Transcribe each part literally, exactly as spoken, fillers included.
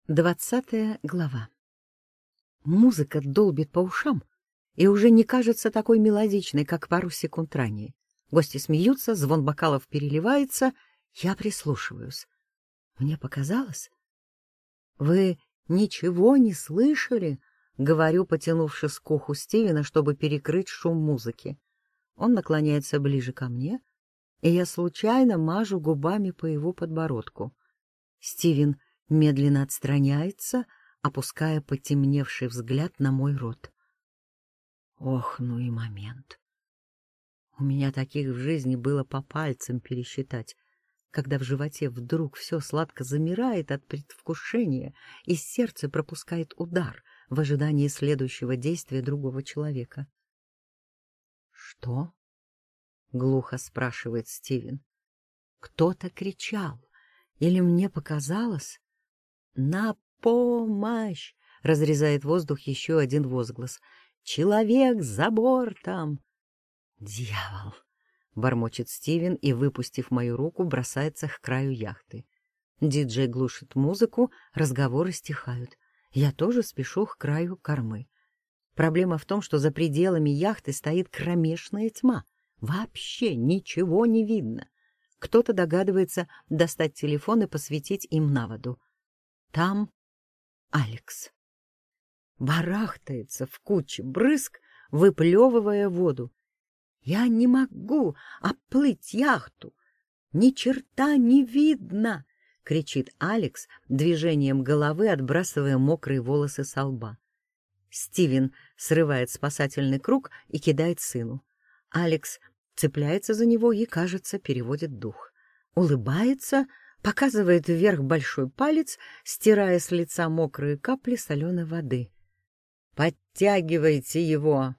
Двадцатая глава. Музыка долбит по ушам и уже не кажется такой мелодичной, как пару секунд ранее. Гости смеются, звон бокалов переливается. Я прислушиваюсь. Мне показалось. «Вы ничего не слышали?» — говорю, потянувшись к уху Стивена, чтобы перекрыть шум музыки. Он наклоняется ближе ко мне, и я случайно мажу губами по его подбородку. Стивен медленно отстраняется, опуская потемневший взгляд на мой рот. Ох, ну и момент. У меня таких в жизни было по пальцам пересчитать, когда в животе вдруг все сладко замирает от предвкушения, и сердце пропускает удар в ожидании следующего действия другого человека. «Что?» — глухо спрашивает Стивен. «Кто-то кричал, или мне показалось?» «На помощь!» — разрезает воздух еще один возглас. «Человек за бортом!» «Дьявол!» — бормочет Стивен и, выпустив мою руку, бросается к краю яхты. Диджей глушит музыку, разговоры стихают. Я тоже спешу к краю кормы. Проблема в том, что за пределами яхты стоит кромешная тьма. Вообще ничего не видно. Кто-то догадывается достать телефон и посветить им на воду. Там Алекс. Барахтается в куче брызг, выплевывая воду. «Я не могу оплыть яхту! Ни черта не видно!» — кричит Алекс, движением головы отбрасывая мокрые волосы со лба. Стивен срывает спасательный круг и кидает сыну. Алекс цепляется за него и, кажется, переводит дух. Улыбается, показывает вверх большой палец, стирая с лица мокрые капли соленой воды. «Подтягивайте его!»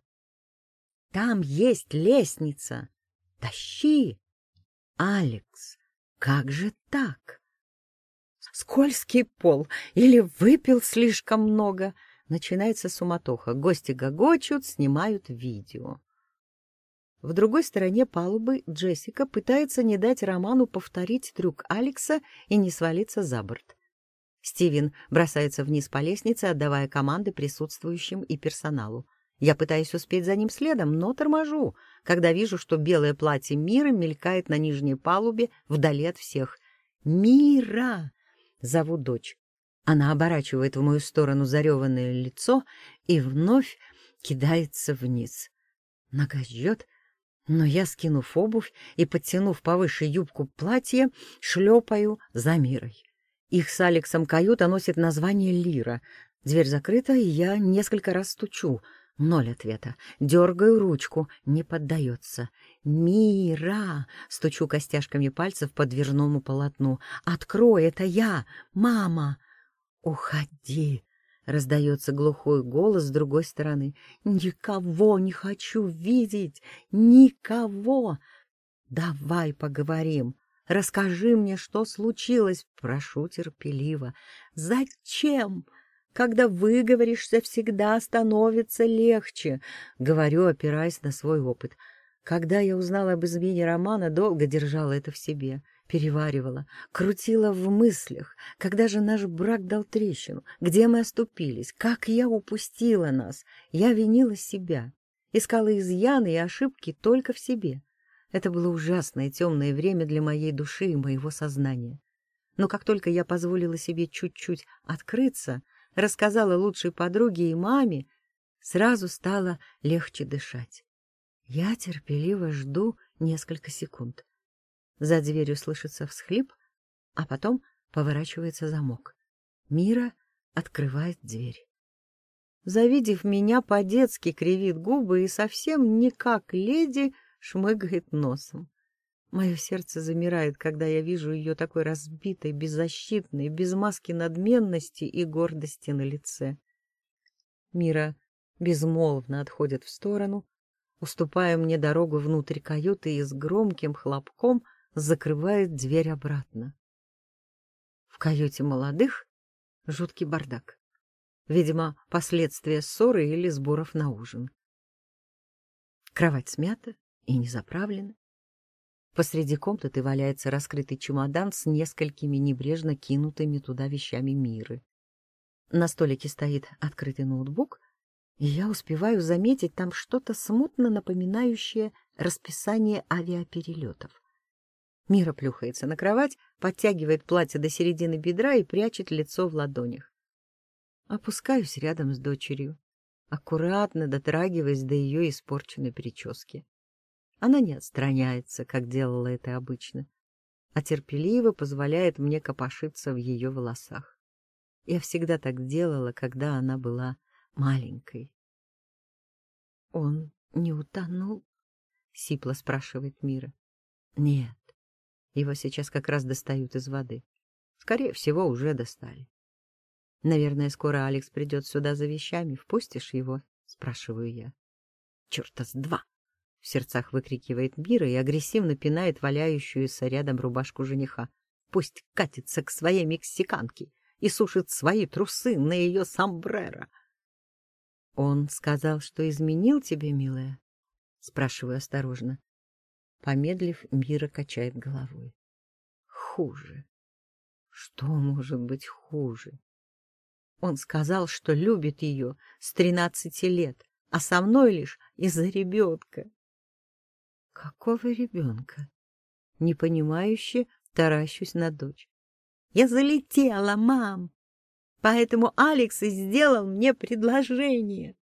«Там есть лестница! Тащи!» «Алекс, как же так?» «Скользкий пол! Или выпил слишком много?» Начинается суматоха. Гости гогочут, снимают видео. В другой стороне палубы Джессика пытается не дать Роману повторить трюк Алекса и не свалиться за борт. Стивен бросается вниз по лестнице, отдавая команды присутствующим и персоналу. Я пытаюсь успеть за ним следом, но торможу, когда вижу, что белое платье Миры мелькает на нижней палубе вдали от всех. «Мира!» — зову дочь. Она оборачивает в мою сторону зареванное лицо и вновь кидается вниз. Нога жжет, но я, скинув обувь и подтянув повыше юбку платья, шлепаю за Мирой. Их с Алексом каюта носит название «Лира». Дверь закрыта, и я несколько раз стучу. Ноль ответа. Дергаю ручку, не поддается. «Мира!» — стучу костяшками пальцев по дверному полотну. «Открой, это я! Мама!» «Уходи!» — раздается глухой голос с другой стороны. «Никого не хочу видеть! Никого! Давай поговорим! Расскажи мне, что случилось!» Прошу терпеливо. «Зачем? Когда выговоришься, всегда становится легче!» Говорю, опираясь на свой опыт. Когда я узнала об измене Романа, долго держала это в себе. Переваривала, крутила в мыслях, когда же наш брак дал трещину, где мы оступились, как я упустила нас. Я винила себя, искала изъяны и ошибки только в себе. Это было ужасное темное время для моей души и моего сознания. Но как только я позволила себе чуть-чуть открыться, рассказала лучшей подруге и маме, сразу стало легче дышать. Я терпеливо жду несколько секунд. За дверью слышится всхлип, а потом поворачивается замок. Мира открывает дверь. Завидев меня, по-детски кривит губы и совсем не как леди шмыгает носом. Мое сердце замирает, когда я вижу ее такой разбитой, беззащитной, без маски надменности и гордости на лице. Мира безмолвно отходит в сторону, уступая мне дорогу внутрь каюты и с громким хлопком закрывает дверь обратно. В каюте молодых жуткий бардак. Видимо, последствия ссоры или сборов на ужин. Кровать смята и не заправлена. Посреди комнаты валяется раскрытый чемодан с несколькими небрежно кинутыми туда вещами Миры. На столике стоит открытый ноутбук, и я успеваю заметить там что-то смутно напоминающее расписание авиаперелетов. Мира плюхается на кровать, подтягивает платье до середины бедра и прячет лицо в ладонях. Опускаюсь рядом с дочерью, аккуратно дотрагиваясь до ее испорченной прически. Она не отстраняется, как делала это обычно, а терпеливо позволяет мне копошиться в ее волосах. Я всегда так делала, когда она была маленькой. — Он не утонул? — сипло спрашивает Мира. — Нет, его сейчас как раз достают из воды. Скорее всего, уже достали. — Наверное, скоро Алекс придет сюда за вещами. Впустишь его? — спрашиваю я. — Черта с два! — в сердцах выкрикивает Мира и агрессивно пинает валяющуюся рядом рубашку жениха. — Пусть катится к своей мексиканке и сушит свои трусы на ее сомбреро. — Он сказал, что изменил тебе, милая? — спрашиваю осторожно. Помедлив, Мира качает головой. — Хуже. Что может быть хуже? Он сказал, что любит ее с тринадцати лет, а со мной лишь из-за ребенка. — Какого ребенка? Непонимающе таращусь на дочь. — Я залетела, мам! Поэтому Алекс и сделал мне предложение.